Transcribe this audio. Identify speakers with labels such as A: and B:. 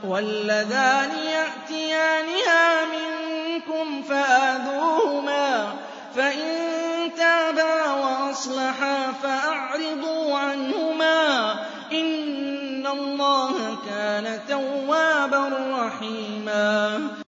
A: وَاللَّذَانِ يَأْتِيَانِهَا مِنكُمْ فَآذُوهُمَا ۖ فَإِن تَابَا وَأَصْلَحَا فَأَعْرِضُوا عَنْهُمَا ۗ إِنَّ اللَّهَ كَانَ تَوَّابًا رَّحِيمًا